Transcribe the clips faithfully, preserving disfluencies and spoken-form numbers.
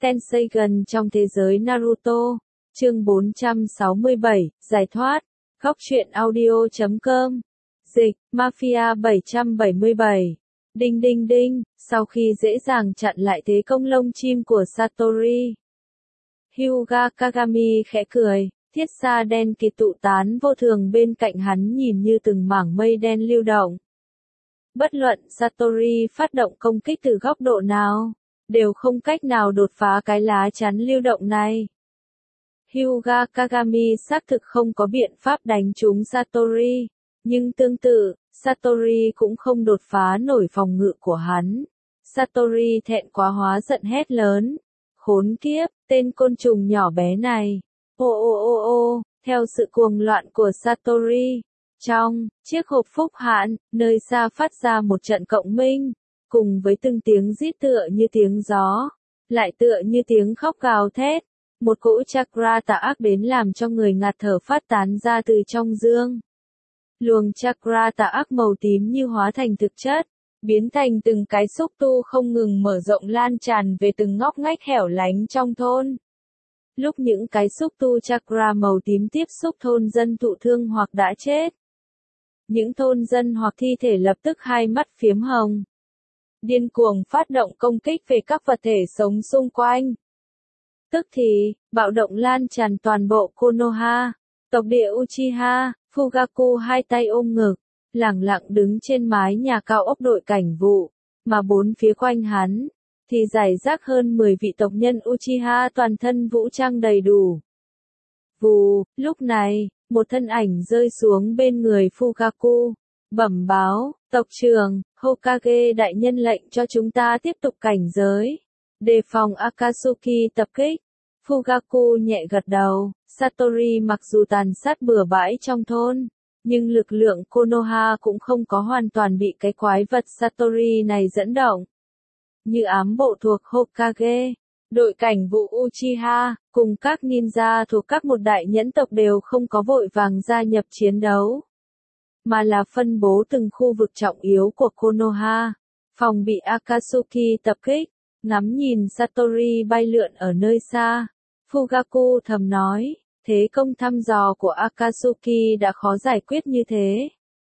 Tenseigan trong thế giới Naruto. Chương bốn trăm sáu mươi bảy, giải thoát. Góc truyện audio chấm com. Dịch, Mafia bảy trăm bảy mươi bảy. Đinh đinh đinh, sau khi dễ dàng chặn lại thế công lông chim của Satori, Hyuga Kagami khẽ cười, thiết xa đen kịt tụ tán vô thường bên cạnh hắn nhìn như từng mảng mây đen lưu động. Bất luận Satori phát động công kích từ góc độ nào, đều không cách nào đột phá cái lá chắn lưu động này. Hyuga Kagami xác thực không có biện pháp đánh trúng Satori, nhưng tương tự, Satori cũng không đột phá nổi phòng ngự của hắn. Satori thẹn quá hóa giận hét lớn. Khốn kiếp, tên côn trùng nhỏ bé này. Ô ô ô ô, theo sự cuồng loạn của Satori. Trong chiếc hộp phúc hạn, nơi xa phát ra một trận cộng minh, cùng với từng tiếng rít tựa như tiếng gió, lại tựa như tiếng khóc gào thét. Một cỗ chakra tà ác đến làm cho người ngạt thở phát tán ra từ trong dương. Luồng chakra tà ác màu tím như hóa thành thực chất, biến thành từng cái xúc tu không ngừng mở rộng lan tràn về từng ngóc ngách hẻo lánh trong thôn. Lúc những cái xúc tu chakra màu tím tiếp xúc thôn dân thụ thương hoặc đã chết, những thôn dân hoặc thi thể lập tức hai mắt phiếm hồng, điên cuồng phát động công kích về các vật thể sống xung quanh. Tức thì, bạo động lan tràn toàn bộ Konoha, tộc địa Uchiha. Fugaku hai tay ôm ngực, lẳng lặng đứng trên mái nhà cao ốc đội cảnh vụ, mà bốn phía quanh hắn, thì rải rác hơn mười vị tộc nhân Uchiha toàn thân vũ trang đầy đủ. Vù, lúc này, một thân ảnh rơi xuống bên người Fugaku, bẩm báo, tộc trưởng, Hokage đại nhân lệnh cho chúng ta tiếp tục cảnh giới, đề phòng Akatsuki tập kích. Fugaku nhẹ gật đầu. Satori mặc dù tàn sát bừa bãi trong thôn, nhưng lực lượng Konoha cũng không có hoàn toàn bị cái quái vật Satori này dẫn động. Như ám bộ thuộc Hokage, đội cảnh vụ Uchiha, cùng các ninja thuộc các một đại nhẫn tộc đều không có vội vàng gia nhập chiến đấu, mà là phân bố từng khu vực trọng yếu của Konoha, phòng bị Akatsuki tập kích. Ngắm nhìn Satori bay lượn ở nơi xa, Fugaku thầm nói, thế công thăm dò của Akatsuki đã khó giải quyết như thế.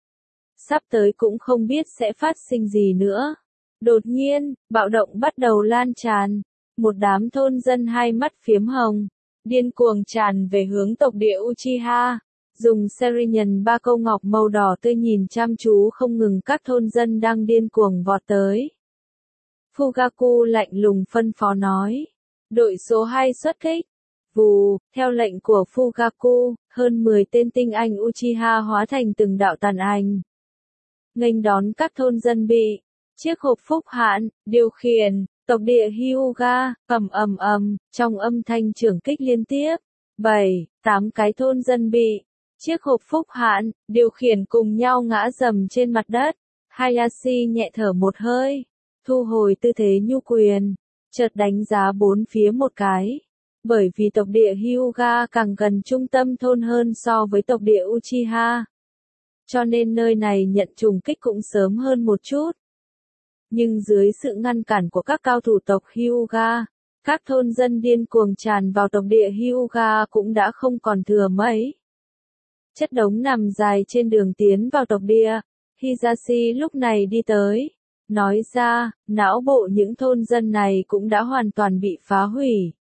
Sắp tới cũng không biết sẽ phát sinh gì nữa. Đột nhiên, bạo động bắt đầu lan tràn. Một đám thôn dân hai mắt phiếm hồng, điên cuồng tràn về hướng tộc địa Uchiha. Dùng Serinyàn ba câu ngọc màu đỏ tươi nhìn chăm chú không ngừng các thôn dân đang điên cuồng vọt tới. Fugaku lạnh lùng phân phó nói. Đội số hai xuất kích. Vù, theo lệnh của Fugaku, hơn mười tên tinh anh Uchiha hóa thành từng đạo tàn ảnh, nghênh đón các thôn dân bị chiếc hộp phúc hạn điều khiển. Tộc địa Hyuga, ầm ầm ầm, trong âm thanh chưởng kích liên tiếp, bảy, tám cái thôn dân bị chiếc hộp phúc hạn điều khiển cùng nhau ngã rầm trên mặt đất. Hayashi nhẹ thở một hơi, thu hồi tư thế nhu quyền, chợt đánh giá bốn phía một cái. Bởi vì tộc địa Hyuga càng gần trung tâm thôn hơn so với tộc địa Uchiha, cho nên nơi này nhận trùng kích cũng sớm hơn một chút. Nhưng dưới sự ngăn cản của các cao thủ tộc Hyuga, các thôn dân điên cuồng tràn vào tộc địa Hyuga cũng đã không còn thừa mấy. Chất đống nằm dài trên đường tiến vào tộc địa. Hisashi lúc này đi tới, nói ra, não bộ những thôn dân này cũng đã hoàn toàn bị phá hủy.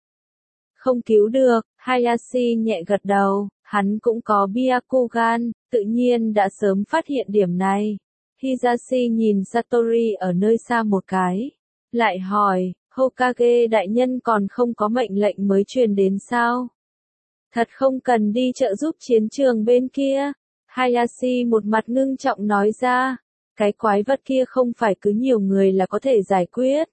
Không cứu được. Hayashi nhẹ gật đầu, hắn cũng có Byakugan, tự nhiên đã sớm phát hiện điểm này. Hisashi nhìn Satori ở nơi xa một cái, lại hỏi, Hokage đại nhân còn không có mệnh lệnh mới truyền đến sao? Thật không cần đi trợ giúp chiến trường bên kia. Hayashi một mặt ngưng trọng nói ra, cái quái vật kia không phải cứ nhiều người là có thể giải quyết.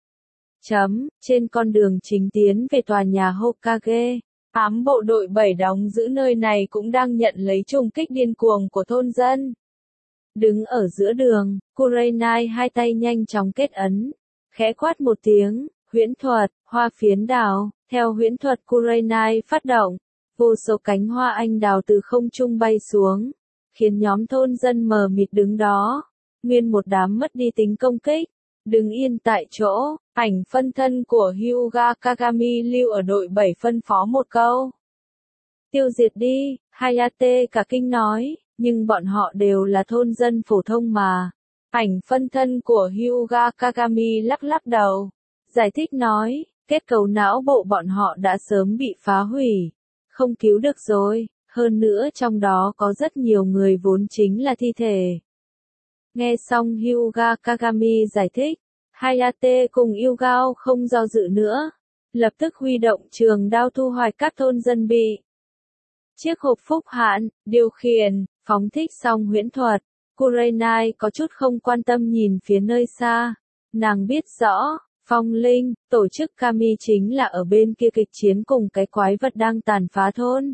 Chấm, trên con đường chính tiến về tòa nhà Hokage, ám bộ đội bảy đóng giữ nơi này cũng đang nhận lấy trùng kích điên cuồng của thôn dân. Đứng ở giữa đường, Kurenai hai tay nhanh chóng kết ấn, khẽ quát một tiếng, huyễn thuật, hoa phiến đào. Theo huyễn thuật Kurenai phát động, vô số cánh hoa anh đào từ không trung bay xuống, khiến nhóm thôn dân mờ mịt đứng đó, nguyên một đám mất đi tính công kích. Đứng yên tại chỗ, ảnh phân thân của Hyuga Kagami lưu ở đội bảy phân phó một câu. Tiêu diệt đi, Hayate cả kinh nói, nhưng bọn họ đều là thôn dân phổ thông mà. Ảnh phân thân của Hyuga Kagami lắc lắc đầu, giải thích nói, kết cấu não bộ bọn họ đã sớm bị phá hủy, không cứu được rồi, hơn nữa trong đó có rất nhiều người vốn chính là thi thể. Nghe xong Hyuga Kagami giải thích, Hayate cùng Yugao không do dự nữa, lập tức huy động trường đao thu hoạch các thôn dân bị. Chiếc hộp phúc hạn, điều khiển, phóng thích xong huyễn thuật, Kurenai có chút không quan tâm nhìn phía nơi xa, nàng biết rõ, phong linh, tổ chức Kami chính là ở bên kia kịch chiến cùng cái quái vật đang tàn phá thôn.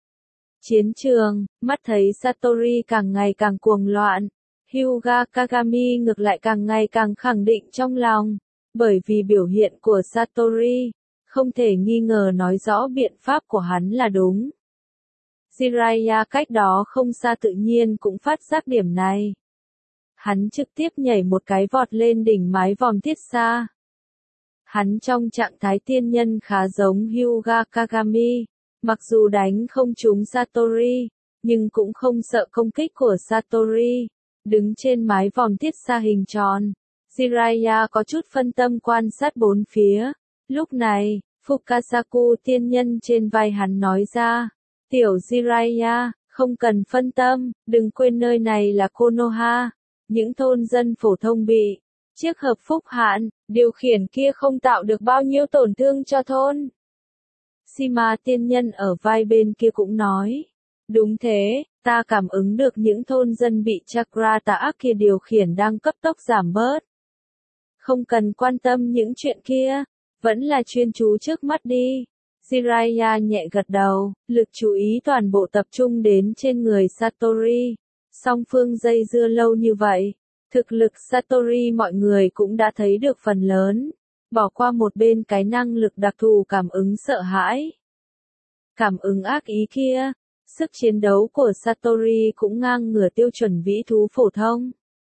Chiến trường, mắt thấy Satori càng ngày càng cuồng loạn, Hyuga Kagami ngược lại càng ngày càng khẳng định trong lòng, bởi vì biểu hiện của Satori, không thể nghi ngờ nói rõ biện pháp của hắn là đúng. Jiraiya cách đó không xa tự nhiên cũng phát giác điểm này. Hắn trực tiếp nhảy một cái vọt lên đỉnh mái vòm thiết xa. Hắn trong trạng thái tiên nhân khá giống Hyuga Kagami, mặc dù đánh không trúng Satori, nhưng cũng không sợ công kích của Satori. Đứng trên mái vòm thiết xa hình tròn, Jiraiya có chút phân tâm quan sát bốn phía. Lúc này, Fukasaku tiên nhân trên vai hắn nói ra, tiểu Jiraiya, không cần phân tâm, đừng quên nơi này là Konoha, những thôn dân phổ thông bị chiếc hộp phúc hạn, điều khiển kia không tạo được bao nhiêu tổn thương cho thôn. Shima tiên nhân ở vai bên kia cũng nói, đúng thế, ta cảm ứng được những thôn dân bị chakra tà ác kia điều khiển đang cấp tốc giảm bớt. Không cần quan tâm những chuyện kia, vẫn là chuyên chú trước mắt đi. Jiraiya nhẹ gật đầu, lực chú ý toàn bộ tập trung đến trên người Satori. Song phương dây dưa lâu như vậy, thực lực Satori mọi người cũng đã thấy được phần lớn, bỏ qua một bên cái năng lực đặc thù cảm ứng sợ hãi. Cảm ứng ác ý kia, sức chiến đấu của Satori cũng ngang ngửa tiêu chuẩn vĩ thú phổ thông.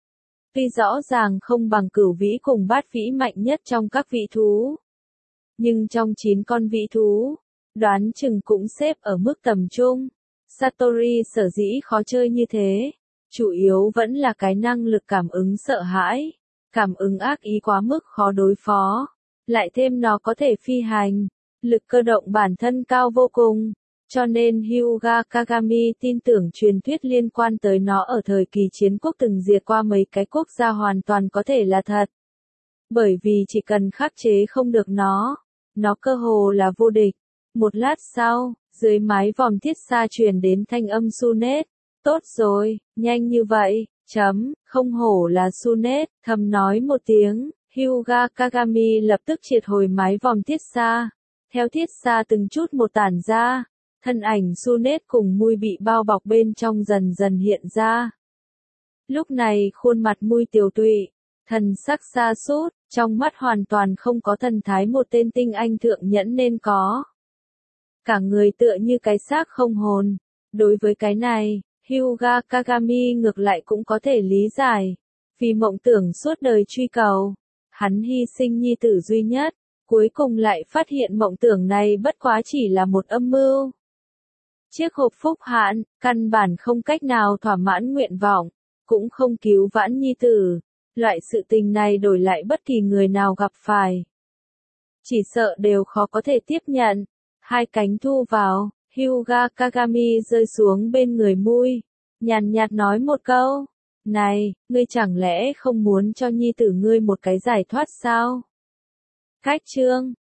Tuy rõ ràng không bằng cửu vĩ cùng bát vĩ mạnh nhất trong các vĩ thú, nhưng trong chín con vĩ thú, đoán chừng cũng xếp ở mức tầm trung. Satori sở dĩ khó chơi như thế, chủ yếu vẫn là cái năng lực cảm ứng sợ hãi, cảm ứng ác ý quá mức khó đối phó, lại thêm nó có thể phi hành, lực cơ động bản thân cao vô cùng, cho nên Hyuga Kagami tin tưởng truyền thuyết liên quan tới nó ở thời kỳ chiến quốc từng diệt qua mấy cái quốc gia hoàn toàn có thể là thật. Bởi vì chỉ cần khắc chế không được nó, nó cơ hồ là vô địch. Một lát sau, dưới mái vòm thiết xa truyền đến thanh âm Sunet. Tốt rồi, nhanh như vậy, chấm, không hổ là Sunet, thầm nói một tiếng, Hyuga Kagami lập tức triệt hồi mái vòm thiết xa. Theo thiết xa từng chút một tản ra, thân ảnh Sunet cùng mui bị bao bọc bên trong dần dần hiện ra. Lúc này khuôn mặt mui tiều tụy, thần sắc xa sút, trong mắt hoàn toàn không có thần thái một tên tinh anh thượng nhẫn nên có. Cả người tựa như cái xác không hồn. Đối với cái này, Hyuga Kagami ngược lại cũng có thể lý giải. Vì mộng tưởng suốt đời truy cầu, hắn hy sinh nhi tử duy nhất, cuối cùng lại phát hiện mộng tưởng này bất quá chỉ là một âm mưu. Chiếc hộp phúc hạn, căn bản không cách nào thỏa mãn nguyện vọng, cũng không cứu vãn nhi tử. Loại sự tình này đổi lại bất kỳ người nào gặp phải, chỉ sợ đều khó có thể tiếp nhận. Hai cánh thu vào, Hyuga Kagami rơi xuống bên người mui, nhàn nhạt nói một câu, này, ngươi chẳng lẽ không muốn cho nhi tử ngươi một cái giải thoát sao? Cách chương